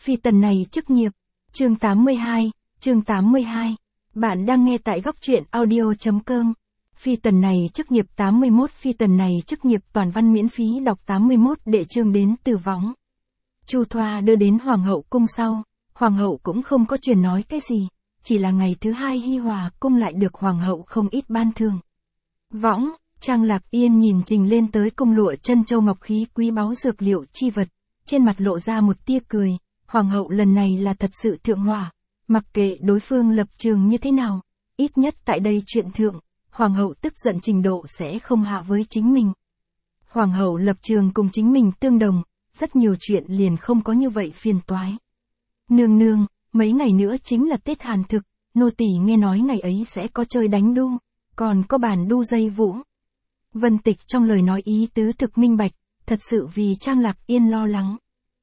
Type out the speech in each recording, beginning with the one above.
Phi tần này chức nghiệp. Chương 82. Bạn đang nghe tại góc truyện audio.com. Phi tần này chức nghiệp 81. Phi tần này chức nghiệp toàn văn miễn phí đọc 81. Đệ chương đến từ võng. Chu Thoa đưa đến hoàng hậu cung sau, hoàng hậu cũng không có truyền nói cái gì, chỉ là ngày thứ hai hi hòa cung lại được hoàng hậu không ít ban thưởng. Võng, Trang Lạc Yên nhìn trình lên tới cung lụa chân châu ngọc khí quý báu dược liệu chi vật, trên mặt lộ ra một tia cười, hoàng hậu lần này là thật sự thượng hỏa, mặc kệ đối phương lập trường như thế nào, ít nhất tại đây chuyện thượng, hoàng hậu tức giận trình độ sẽ không hạ với chính mình. Hoàng hậu lập trường cùng chính mình tương đồng, rất nhiều chuyện liền không có như vậy phiền toái. Nương nương, mấy ngày nữa chính là Tết Hàn thực, nô tỳ nghe nói ngày ấy sẽ có chơi đánh đu, còn có bàn đu dây vũ. Vân Tịch trong lời nói ý tứ thực minh bạch, thật sự vì Trang Lạc Yên lo lắng.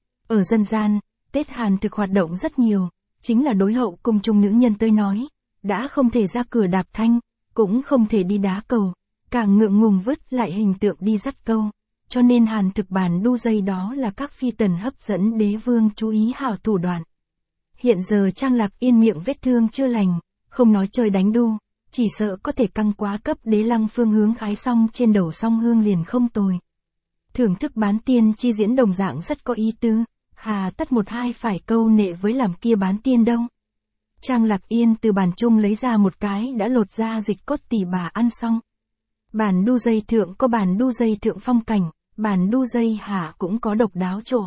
Ở dân gian, Tết Hàn thực hoạt động rất nhiều, chính là đối hậu cung trung nữ nhân tới nói, đã không thể ra cửa đạp thanh, cũng không thể đi đá cầu, càng ngượng ngùng vứt lại hình tượng đi dắt câu, cho nên Hàn thực bàn đu dây đó là các phi tần hấp dẫn đế vương chú ý hảo thủ đoạn. Hiện giờ Trang Lạc Yên miệng vết thương chưa lành, không nói chơi đánh đu, chỉ sợ có thể căng quá cấp đế lăng phương hướng khái xong trên đầu song hương liền không tồi. Thưởng thức bán tiên chi diễn đồng dạng rất có ý tứ, hà tất một hai phải câu nệ với làm kia bán tiên đâu. Trang Lạc Yên từ bàn chung lấy ra một cái đã lột ra dịch cốt tỉ bà ăn xong. Bàn đu dây thượng có bàn đu dây thượng phong cảnh, bàn đu dây hạ cũng có độc đáo chỗ.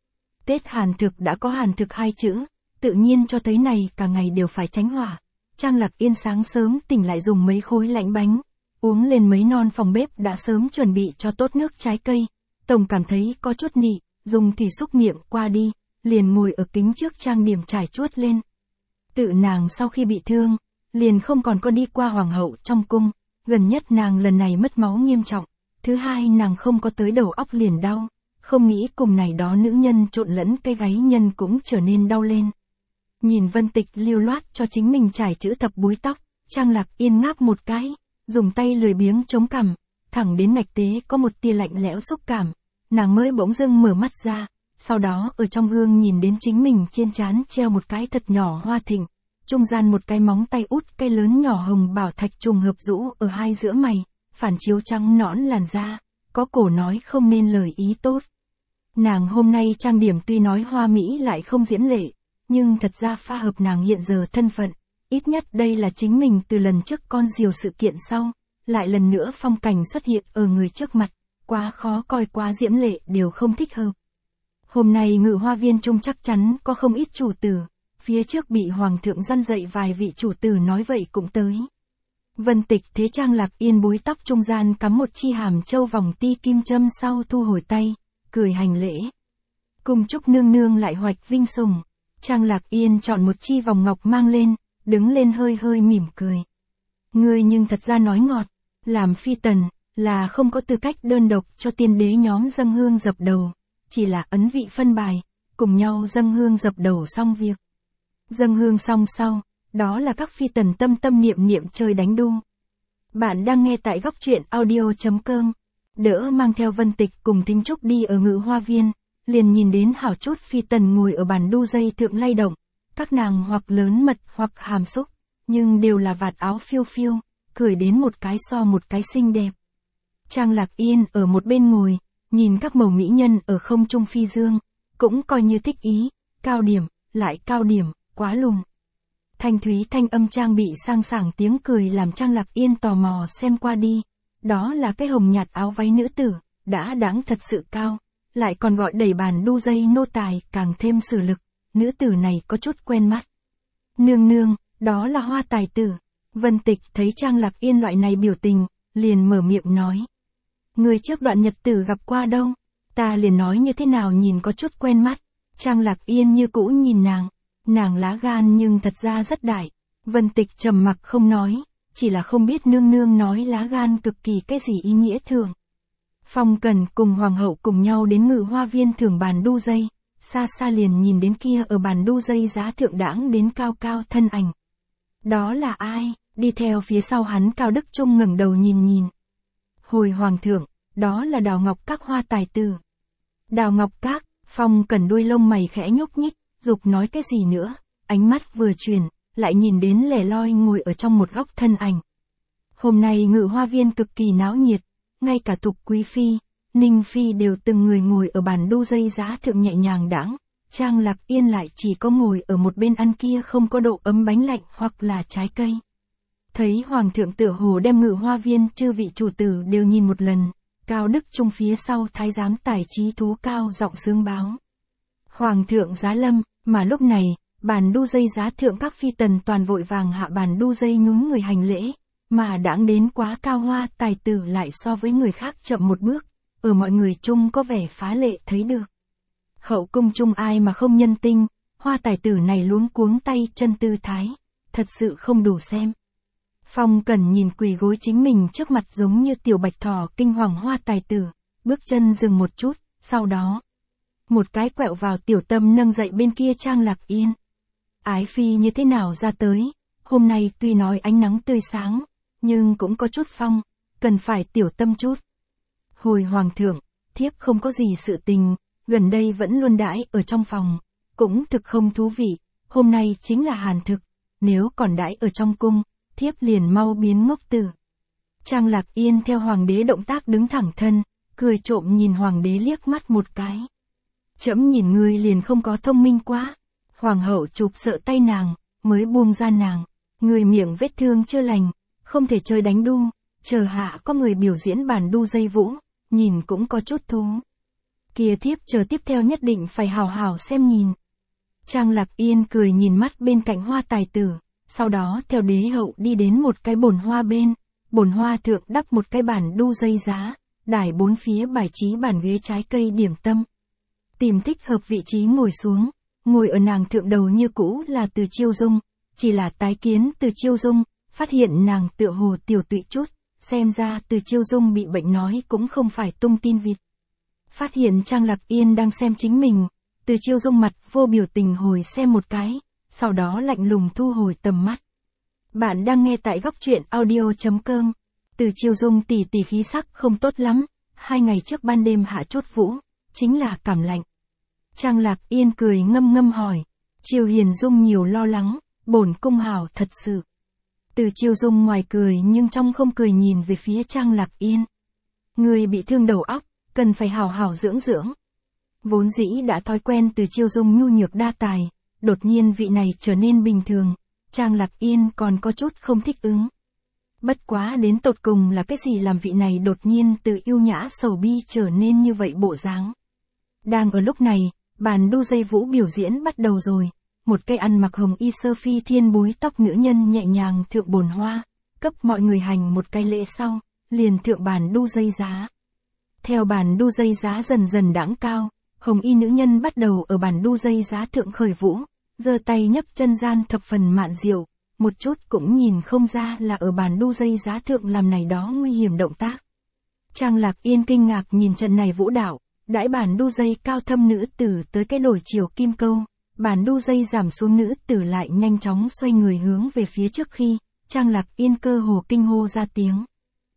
Tết Hàn thực đã có Hàn thực hai chữ, tự nhiên cho thấy này cả ngày đều phải tránh hỏa. Trang Lạc Yên sáng sớm tỉnh lại dùng mấy khối lạnh bánh, uống lên mấy non phòng bếp đã sớm chuẩn bị cho tốt nước trái cây. Tổng cảm thấy có chút nị, dùng thủy xúc miệng qua đi, liền ngồi ở kính trước trang điểm trải chuốt lên. Tự nàng sau khi bị thương, liền không còn có đi qua hoàng hậu trong cung, gần nhất nàng lần này mất máu nghiêm trọng, thứ hai nàng không có tới đầu óc liền đau, không nghĩ cùng này đó nữ nhân trộn lẫn cái gáy nhân cũng trở nên đau lên. Nhìn Vân Tịch lưu loát cho chính mình trải chữ thập búi tóc, Trang Lạc Yên ngáp một cái, dùng tay lười biếng chống cằm, thẳng đến ngạch tế có một tia lạnh lẽo xúc cảm, nàng mới bỗng dưng mở mắt ra, sau đó ở trong gương nhìn đến chính mình trên trán treo một cái thật nhỏ hoa thịnh, trung gian một cái móng tay út cây lớn nhỏ hồng bảo thạch trùng hợp rũ ở hai giữa mày, phản chiếu trắng nõn làn da, có cổ nói không nên lời ý tốt. Nàng hôm nay trang điểm tuy nói hoa mỹ lại không diễm lệ, nhưng thật ra pha hợp nàng hiện giờ thân phận, ít nhất đây là chính mình từ lần trước con diều sự kiện sau, lại lần nữa phong cảnh xuất hiện ở người trước mặt, quá khó coi quá diễm lệ đều không thích hợp. Hôm nay Ngự Hoa Viên trung chắc chắn có không ít chủ tử, phía trước bị hoàng thượng răn dạy vài vị chủ tử nói vậy cũng tới. Vân Tịch thế Trang Lạc Yên búi tóc trung gian cắm một chi hàm châu vòng ti kim châm sau thu hồi tay, cười hành lễ. Cùng chúc nương nương lại hoạch vinh sủng. Trang Lạc Yên chọn một chi vòng ngọc mang lên, đứng lên hơi hơi mỉm cười. Ngươi nhưng thật ra nói ngọt, làm phi tần, là không có tư cách đơn độc cho tiên đế nhóm dâng hương dập đầu, chỉ là ấn vị phân bài, cùng nhau dâng hương dập đầu xong việc. Dâng hương xong sau, đó là các phi tần tâm tâm niệm niệm chơi đánh đu. Bạn đang nghe tại góc truyện audio.com, đỡ mang theo Vân Tịch cùng Thính Trúc đi ở Ngự Hoa Viên. Liền nhìn đến hảo chút phi tần ngồi ở bàn đu dây thượng lay động, các nàng hoặc lớn mật hoặc hàm xúc, nhưng đều là vạt áo phiêu phiêu, cười đến một cái so một cái xinh đẹp. Trang Lạc Yên ở một bên ngồi, nhìn các màu mỹ nhân ở không trung phi dương, cũng coi như thích ý, cao điểm, lại cao điểm, quá lùn. Thanh thúy thanh âm trang bị sang sảng tiếng cười làm Trang Lạc Yên tò mò xem qua đi, đó là cái hồng nhạt áo váy nữ tử, đã đáng thật sự cao. Lại còn gọi đẩy bàn đu dây nô tài càng thêm sử lực, nữ tử này có chút quen mắt. Nương nương, đó là Hoa tài tử. Vân Tịch thấy Trang Lạc Yên loại này biểu tình, liền mở miệng nói. Người trước đoạn nhật tử gặp qua đâu, ta liền nói như thế nào nhìn có chút quen mắt. Trang Lạc Yên như cũ nhìn nàng lá gan nhưng thật ra rất đại. Vân Tịch trầm mặc không nói, chỉ là không biết nương nương nói lá gan cực kỳ cái gì ý nghĩa thường. Phong Cần cùng hoàng hậu cùng nhau đến Ngự Hoa Viên thưởng bàn đu dây, xa xa liền nhìn đến kia ở bàn đu dây giá thượng đãng đến cao cao thân ảnh. Đó là ai? Đi theo phía sau hắn Cao Đức Trung ngẩng đầu nhìn. Hồi hoàng thượng, đó là Đào Ngọc Các Hoa tài tử. Đào Ngọc Các, Phong Cần đuôi lông mày khẽ nhúc nhích, dục nói cái gì nữa, ánh mắt vừa chuyển, lại nhìn đến lẻ loi ngồi ở trong một góc thân ảnh. Hôm nay Ngự Hoa Viên cực kỳ náo nhiệt, ngay cả Tục Quý Phi, Ninh Phi đều từng người ngồi ở bàn đu dây giá thượng nhẹ nhàng đãng, Trang Lạc Yên lại chỉ có ngồi ở một bên ăn kia không có độ ấm bánh lạnh hoặc là trái cây. Thấy Hoàng thượng tựa hồ đem Ngự Hoa Viên chư vị chủ tử đều nhìn một lần, Cao Đức Trung phía sau thái giám Tài Trí Thú cao giọng sướng báo. Hoàng thượng giá lâm, mà lúc này, bàn đu dây giá thượng các phi tần toàn vội vàng hạ bàn đu dây nhún người hành lễ, mà đãng đến quá cao Hoa tài tử lại so với người khác chậm một bước, ở mọi người chung có vẻ phá lệ thấy được. Hậu cung chung ai mà không nhân tinh, Hoa tài tử này luống cuống tay chân tư thái, thật sự không đủ xem. Phong Cẩn nhìn quỳ gối chính mình trước mặt giống như tiểu bạch thỏ kinh hoàng Hoa tài tử, bước chân dừng một chút, sau đó, một cái quẹo vào tiểu tâm nâng dậy bên kia Trang Lạc Yên. Ái phi như thế nào ra tới, hôm nay tuy nói ánh nắng tươi sáng, nhưng cũng có chút phong, cần phải tiểu tâm chút. Hồi hoàng thượng, thiếp không có gì sự tình, gần đây vẫn luôn đãi ở trong phòng, cũng thực không thú vị, hôm nay chính là hàn thực, nếu còn đãi ở trong cung, thiếp liền mau biến ngốc tử. Trang Lạc Yên theo hoàng đế động tác đứng thẳng thân, cười trộm nhìn hoàng đế liếc mắt một cái. Trẫm nhìn ngươi liền không có thông minh quá. Hoàng hậu chụp sợ tay nàng, mới buông ra nàng. Người miệng vết thương chưa lành, không thể chơi đánh đu, chờ hạ có người biểu diễn bàn đu dây vũ, nhìn cũng có chút thú. Kia thiếp chờ tiếp theo nhất định phải hào hào xem nhìn. Trang Lạc Yên cười nhìn mắt bên cạnh Hoa tài tử, sau đó theo đế hậu đi đến một cái bồn hoa bên, bồn hoa thượng đắp một cái bàn đu dây giá, đài bốn phía bài trí bàn ghế trái cây điểm tâm. Tìm thích hợp vị trí ngồi xuống, ngồi ở nàng thượng đầu như cũ là Từ Chiêu Dung, chỉ là tái kiến Từ Chiêu Dung, phát hiện nàng tựa hồ tiểu tụy chút, xem ra Từ Chiêu Dung bị bệnh nói cũng không phải tung tin vịt. Phát hiện Trang Lạc Yên đang xem chính mình, Từ Chiêu Dung mặt vô biểu tình hồi xem một cái, sau đó lạnh lùng thu hồi tầm mắt. Bạn đang nghe tại góc truyện audio.com. Từ Chiêu Dung tỉ tỉ khí sắc không tốt lắm, 2 ngày trước ban đêm hạ chút vũ, chính là cảm lạnh. Trang Lạc Yên cười ngâm ngâm hỏi, Chiêu Hiền Dung nhiều lo lắng, bổn cung hảo thật sự. Từ Chiêu Dung ngoài cười nhưng trong không cười nhìn về phía Trang Lạc Yên. Người bị thương đầu óc, cần phải hảo hảo dưỡng dưỡng. Vốn dĩ đã thói quen Từ Chiêu Dung nhu nhược đa tài, đột nhiên vị này trở nên bình thường, Trang Lạc Yên còn có chút không thích ứng. Bất quá đến tột cùng là cái gì làm vị này đột nhiên từ yêu nhã sầu bi trở nên như vậy bộ dáng. Đang ở lúc này, bàn đu dây vũ biểu diễn bắt đầu rồi, một cây ăn mặc hồng y sơ phi thiên búi tóc nữ nhân nhẹ nhàng thượng bồn hoa, cấp mọi người hành một cái lễ sau, liền thượng bàn đu dây giá. Theo bàn đu dây giá dần dần đãng cao, hồng y nữ nhân bắt đầu ở bàn đu dây giá thượng khởi vũ, giơ tay nhấc chân gian thập phần mạn diệu, một chút cũng nhìn không ra là ở bàn đu dây giá thượng làm này đó nguy hiểm động tác. Trang Lạc Yên kinh ngạc nhìn trận này vũ đạo, đãi bàn đu dây cao thâm nữ tử tới cái đổi chiều kim câu, bàn đu dây giảm xuống nữ tử lại nhanh chóng xoay người hướng về phía trước khi, Trang Lạc Yên cơ hồ kinh hô ra tiếng.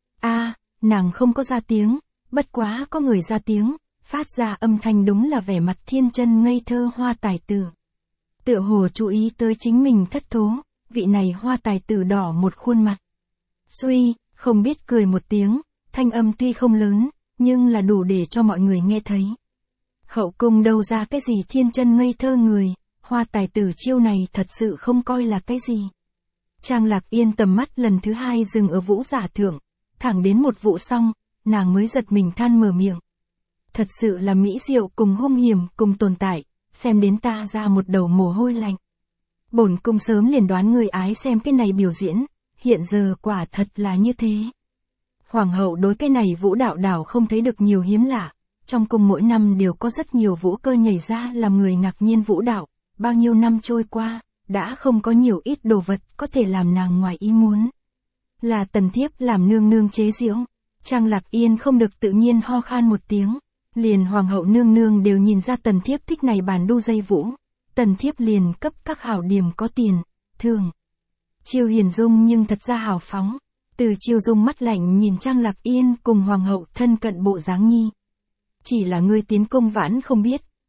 Nàng không có ra tiếng, bất quá có người ra tiếng, phát ra âm thanh đúng là vẻ mặt thiên chân ngây thơ Hoa tài tử. Tựa hồ chú ý tới chính mình thất thố, vị này Hoa tài tử đỏ một khuôn mặt. Suy, không biết cười một tiếng, thanh âm tuy không lớn, nhưng là đủ để cho mọi người nghe thấy. Hậu cung đâu ra cái gì thiên chân ngây thơ người, Hoa tài tử chiêu này thật sự không coi là cái gì. Trang Lạc Yên tầm mắt lần thứ 2 dừng ở vũ giả thượng, thẳng đến một vụ xong, nàng mới giật mình than mở miệng. Thật sự là mỹ diệu cùng hung hiểm cùng tồn tại, xem đến ta ra một đầu mồ hôi lạnh. Bổn cung sớm liền đoán người ái xem cái này biểu diễn, hiện giờ quả thật là như thế. Hoàng hậu đối cái này vũ đạo đảo không thấy được nhiều hiếm lạ, trong cung mỗi năm đều có rất nhiều vũ cơ nhảy ra làm người ngạc nhiên vũ đạo, bao nhiêu năm trôi qua, đã không có nhiều ít đồ vật có thể làm nàng ngoài ý muốn. Là tần thiếp làm nương nương chế giễu, Trang Lạc Yên không được tự nhiên ho khan một tiếng, liền hoàng hậu nương nương đều nhìn ra tần thiếp thích này bàn đu dây vũ, tần thiếp liền cấp các hảo điểm có tiền, thường. Chiêu Hiền Dung nhưng thật ra hào phóng, Từ Chiêu Dung mắt lạnh nhìn Trang Lạc Yên cùng hoàng hậu thân cận bộ dáng nhi. Chỉ là ngươi tiến cung vãn không biết,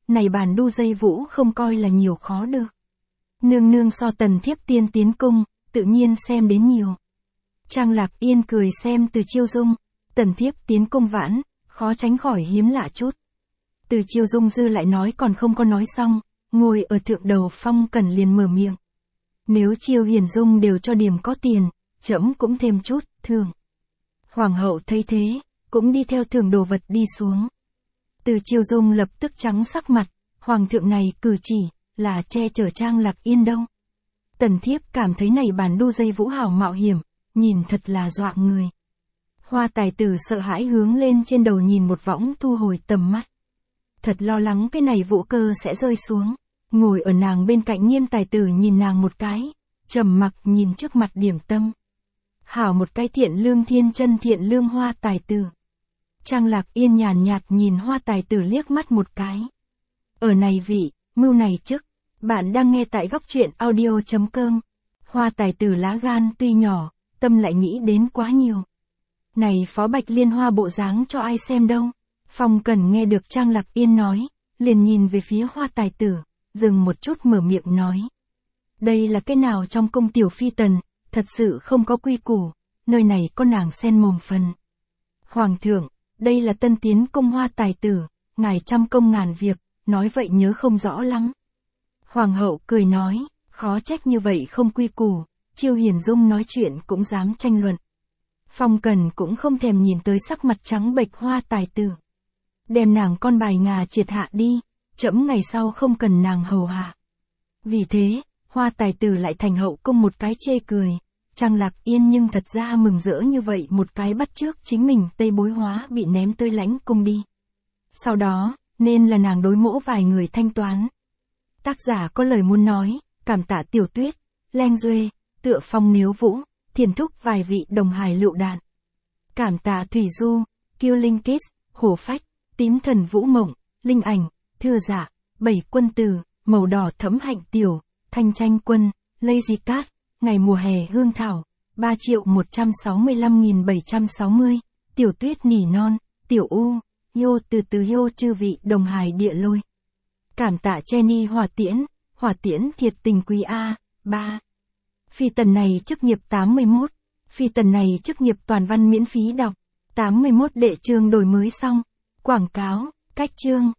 này bản đu dây vũ không coi là nhiều khó được. Nương nương so tần thiếp tiên tiến cung, tự nhiên xem đến nhiều. Trang Lạc Yên cười xem Từ Chiêu Dung, tần thiếp tiến cung vãn, khó tránh khỏi hiếm lạ chút. Từ Chiêu Dung dư lại nói còn không có nói xong, ngồi ở thượng đầu Phong Cẩn liền mở miệng. Nếu Chiêu Hiền Dung đều cho điểm có tiền, trẫm cũng thêm chút, thường. Hoàng hậu thấy thế, cũng đi theo thường đồ vật đi xuống. Từ Chiêu Dung lập tức trắng sắc mặt, hoàng thượng này cử chỉ, là che chở Trang Lạc Yên đâu. Tần thiếp cảm thấy này bản đu dây vũ hào mạo hiểm, nhìn thật là dọa người. Hoa tài tử sợ hãi hướng lên trên đầu nhìn một võng thu hồi tầm mắt. Thật lo lắng cái này vũ cơ sẽ rơi xuống. Ngồi ở nàng bên cạnh Nghiêm tài tử nhìn nàng một cái, trầm mặc nhìn trước mặt điểm tâm. Hảo một cái thiện lương thiên chân thiện lương Hoa tài tử. Trang Lạc Yên nhàn nhạt nhìn Hoa tài tử liếc mắt một cái. Ở này vị, mưu này chức, bạn đang nghe tại góc truyện audio.com. Hoa tài tử lá gan tuy nhỏ, tâm lại nghĩ đến quá nhiều. Này Phó Bạch Liên Hoa bộ dáng cho ai xem đâu. Phong Cẩn nghe được Trang Lạc Yên nói, liền nhìn về phía Hoa tài tử, dừng một chút mở miệng nói. Đây là cái nào trong cung tiểu phi tần, thật sự không có quy củ, nơi này có nàng xen mồm phần. Hoàng thượng, đây là tân tiến cung Hoa tài tử, ngài trăm công ngàn việc, nói vậy nhớ không rõ lắm. Hoàng hậu cười nói, khó trách như vậy không quy củ, Chiêu Hiền Dung nói chuyện cũng dám tranh luận. Phong Cẩn cũng không thèm nhìn tới sắc mặt trắng bệch Hoa tài tử. Đem nàng con bài ngà triệt hạ đi, trẫm ngày sau không cần nàng hầu hạ. Vì thế, Hoa tài tử lại thành hậu cung một cái chê cười, Trang Lạc Yên nhưng thật ra mừng rỡ như vậy một cái bắt trước chính mình Tây Bối Hóa bị ném tới lãnh cung đi. Sau đó, nên là nàng đối mỗ vài người thanh toán. Tác giả có lời muốn nói, cảm tạ Tiểu Tuyết, Leng Duê, Tựa Phong Níu Vũ, Thiền Thúc vài vị đồng hài lựu đạn. Cảm tạ Thủy Du, Kiêu Linh Kiss, Hổ Phách, Tím Thần Vũ Mộng, Linh Ảnh, Thư Dạ, Bảy Quân Tử, Màu Đỏ Thẫm Hạnh Tiểu, Thanh Tranh Quân, Lazy Cat, Ngày Mùa Hè Hương Thảo, 3.165.760, Tiểu Tuyết Nỉ Non, Tiểu U, Yo từ Yo chư vị đồng hài địa lôi. Cảm tạ Jenny Hỏa Tiễn thiệt tình quý A, 3. Phi tần này chức nghiệp 81. Phi tần này chức nghiệp toàn văn miễn phí đọc. 81 đệ chương đổi mới xong. Quảng cáo, cách chương.